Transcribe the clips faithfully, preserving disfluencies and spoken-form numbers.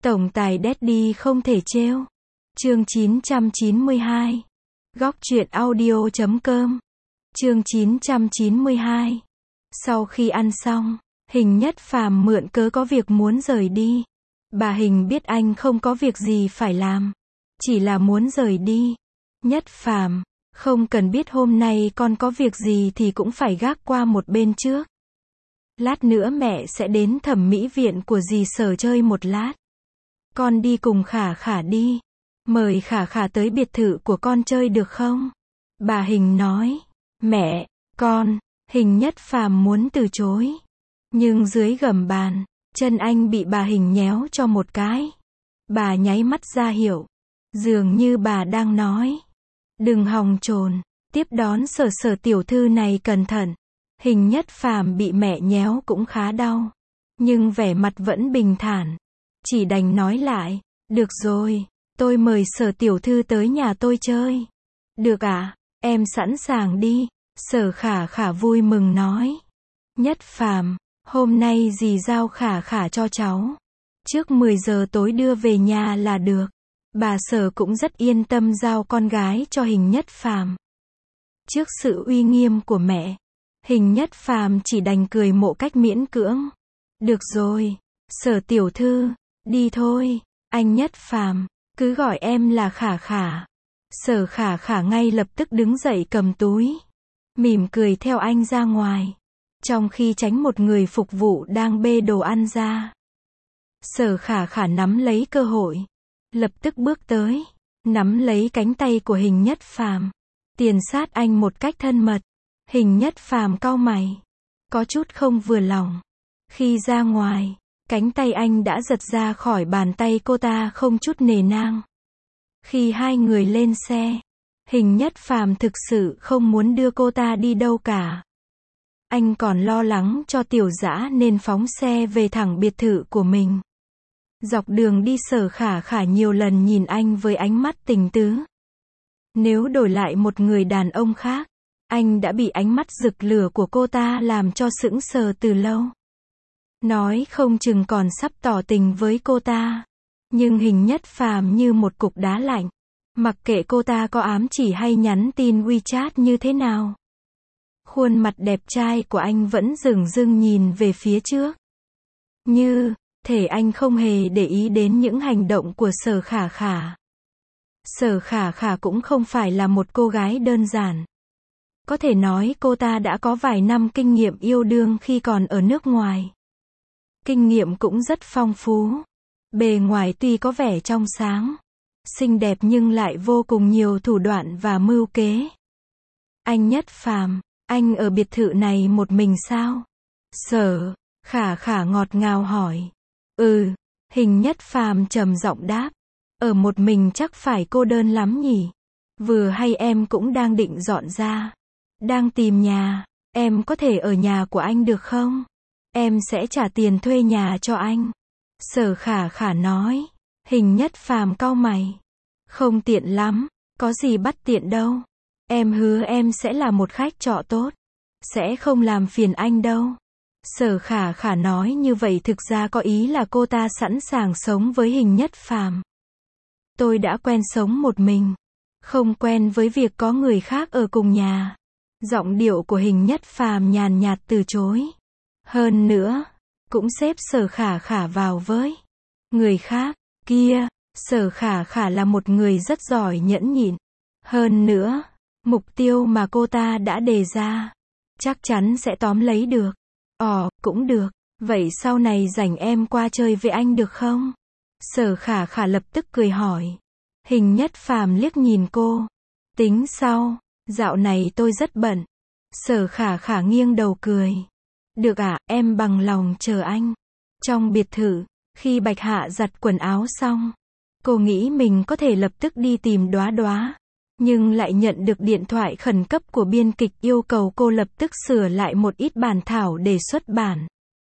Tổng tài Daddy không thể trêu. Chương chín trăm chín mươi hai. Góc truyện audio chấm com. Chương chín trăm chín mươi hai. Sau khi ăn xong, Hình Nhất Phàm mượn cớ có việc muốn rời đi. Bà Hình biết anh không có việc gì phải làm, chỉ là muốn rời đi. Nhất Phàm, không cần biết hôm nay con có việc gì thì cũng phải gác qua một bên trước. Lát nữa mẹ sẽ đến thẩm mỹ viện của dì Sở chơi một lát. Con đi cùng Khả Khả đi. Mời Khả Khả tới biệt thự của con chơi được không? Bà Hình nói. Mẹ, con, Hình Nhất Phàm muốn từ chối. Nhưng dưới gầm bàn, chân anh bị bà Hình nhéo cho một cái. Bà nháy mắt ra hiệu. Dường như bà đang nói. Đừng hòng trồn, tiếp đón Sở Sở tiểu thư này cẩn thận. Hình Nhất Phàm bị mẹ nhéo cũng khá đau. Nhưng vẻ mặt vẫn bình thản. Chỉ đành nói lại. Được rồi, tôi mời Sở tiểu thư tới nhà tôi chơi. Được ạ, à, em sẵn sàng đi. Sở Khả Khả vui mừng nói. Nhất Phàm, hôm nay dì giao Khả Khả cho cháu. Trước mười giờ tối đưa về nhà là được. Bà Sở cũng rất yên tâm giao con gái cho Hình Nhất Phàm. Trước sự uy nghiêm của mẹ, Hình Nhất Phàm chỉ đành cười mộ cách miễn cưỡng. Được rồi, Sở tiểu thư, đi thôi, anh Nhất Phàm, cứ gọi em là Khả Khả. Sở Khả Khả ngay lập tức đứng dậy cầm túi, mỉm cười theo anh ra ngoài, trong khi tránh một người phục vụ đang bê đồ ăn ra. Sở Khả Khả nắm lấy cơ hội, lập tức bước tới, nắm lấy cánh tay của Hình Nhất Phàm, tiền sát anh một cách thân mật. Hình Nhất Phàm cau mày, có chút không vừa lòng. Khi ra ngoài, cánh tay anh đã giật ra khỏi bàn tay cô ta không chút nề nang. Khi hai người lên xe, Hình Nhất Phàm thực sự không muốn đưa cô ta đi đâu cả. Anh còn lo lắng cho Tiểu Dã nên phóng xe về thẳng biệt thự của mình. Dọc đường đi Sở Khả Khả nhiều lần nhìn anh với ánh mắt tình tứ. Nếu đổi lại một người đàn ông khác, anh đã bị ánh mắt rực lửa của cô ta làm cho sững sờ từ lâu. Nói không chừng còn sắp tỏ tình với cô ta. Nhưng Hình Nhất Phàm như một cục đá lạnh. Mặc kệ cô ta có ám chỉ hay nhắn tin WeChat như thế nào. Khuôn mặt đẹp trai của anh vẫn dửng dưng nhìn về phía trước. Như thể anh không hề để ý đến những hành động của Sở Khả Khả. Sở Khả Khả cũng không phải là một cô gái đơn giản. Có thể nói cô ta đã có vài năm kinh nghiệm yêu đương khi còn ở nước ngoài. Kinh nghiệm cũng rất phong phú. Bề ngoài tuy có vẻ trong sáng, xinh đẹp nhưng lại vô cùng nhiều thủ đoạn và mưu kế. Anh Nhất Phàm, anh ở biệt thự này một mình sao? Sở Khả Khả ngọt ngào hỏi. Ừ, Hình Nhất Phàm trầm giọng đáp. Ở một mình chắc phải cô đơn lắm nhỉ? Vừa hay em cũng đang định dọn ra. Đang tìm nhà, em có thể ở nhà của anh được không? Em sẽ trả tiền thuê nhà cho anh. Sở Khả Khả nói. Hình Nhất Phàm cau mày. Không tiện lắm, có gì bắt tiện đâu. Em hứa em sẽ là một khách trọ tốt. Sẽ không làm phiền anh đâu. Sở Khả Khả nói như vậy thực ra có ý là cô ta sẵn sàng sống với Hình Nhất Phàm. Tôi đã quen sống một mình. Không quen với việc có người khác ở cùng nhà. Giọng điệu của Hình Nhất Phàm nhàn nhạt từ chối. Hơn nữa, cũng xếp Sở Khả Khả vào với người khác. Kia, Sở Khả Khả là một người rất giỏi nhẫn nhịn. Hơn nữa, mục tiêu mà cô ta đã đề ra, chắc chắn sẽ tóm lấy được. Ồ, cũng được. Vậy sau này rảnh em qua chơi với anh được không? Sở Khả Khả lập tức cười hỏi. Hình Nhất Phàm liếc nhìn cô. Tính sau, dạo này tôi rất bận. Sở Khả Khả nghiêng đầu cười. Được ạ, à, em bằng lòng chờ anh. Trong biệt thự, khi Bạch Hạ giặt quần áo xong, cô nghĩ mình có thể lập tức đi tìm Đóa Đóa. Nhưng lại nhận được điện thoại khẩn cấp của biên kịch yêu cầu cô lập tức sửa lại một ít bản thảo để xuất bản.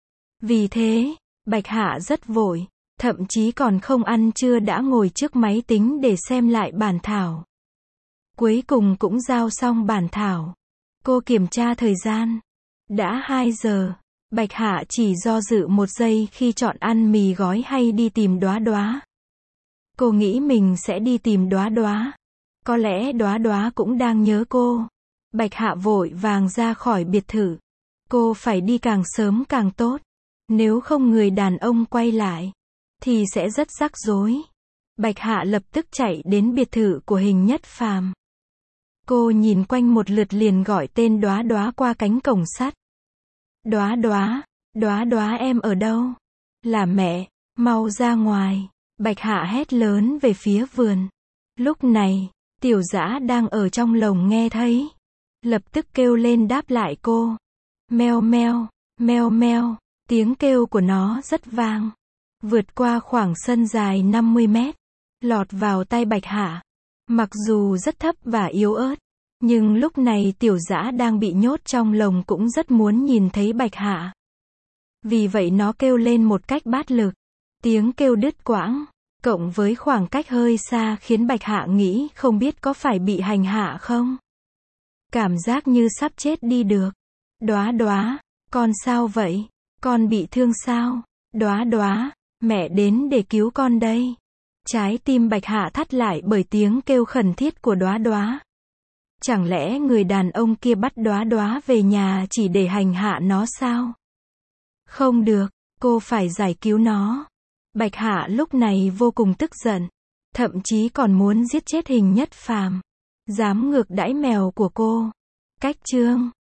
Vì thế, Bạch Hạ rất vội, thậm chí còn không ăn trưa đã ngồi trước máy tính để xem lại bản thảo. Cuối cùng cũng giao xong bản thảo. Cô kiểm tra thời gian. Đã hai giờ. Bạch Hạ chỉ do dự một giây khi chọn ăn mì gói hay đi tìm Đóa Đóa. Cô nghĩ mình sẽ đi tìm Đóa Đóa. Có lẽ Đóa Đóa cũng đang nhớ cô. Bạch Hạ vội vàng ra khỏi biệt thự. Cô phải đi càng sớm càng tốt. Nếu không người đàn ông quay lại, thì sẽ rất rắc rối. Bạch Hạ lập tức chạy đến biệt thự của Hình Nhất Phàm. Cô nhìn quanh một lượt liền gọi tên Đóa Đóa qua cánh cổng sắt. Đóa Đóa, Đóa Đóa em ở đâu? Là mẹ, mau ra ngoài. Bạch Hạ hét lớn về phía vườn. Lúc này, Tiểu Dã đang ở trong lồng nghe thấy. Lập tức kêu lên đáp lại cô. Meo meo, meo meo, tiếng kêu của nó rất vang. Vượt qua khoảng sân dài năm mươi mét. Lọt vào tay Bạch Hạ. Mặc dù rất thấp và yếu ớt. Nhưng lúc này Tiểu Dã đang bị nhốt trong lồng cũng rất muốn nhìn thấy Bạch Hạ. Vì vậy nó kêu lên một cách bát lực. Tiếng kêu đứt quãng, cộng với khoảng cách hơi xa khiến Bạch Hạ nghĩ không biết có phải bị hành hạ không. Cảm giác như sắp chết đi được. Đóa Đóa, con sao vậy? Con bị thương sao? Đóa Đóa, mẹ đến để cứu con đây. Trái tim Bạch Hạ thắt lại bởi tiếng kêu khẩn thiết của Đóa Đóa. Chẳng lẽ người đàn ông kia bắt Đóa Đóa về nhà chỉ để hành hạ nó sao? Không được, cô phải giải cứu nó. Bạch Hạ lúc này vô cùng tức giận. Thậm chí còn muốn giết chết Hình Nhất Phàm. Dám ngược đãi mèo của cô. Cách chương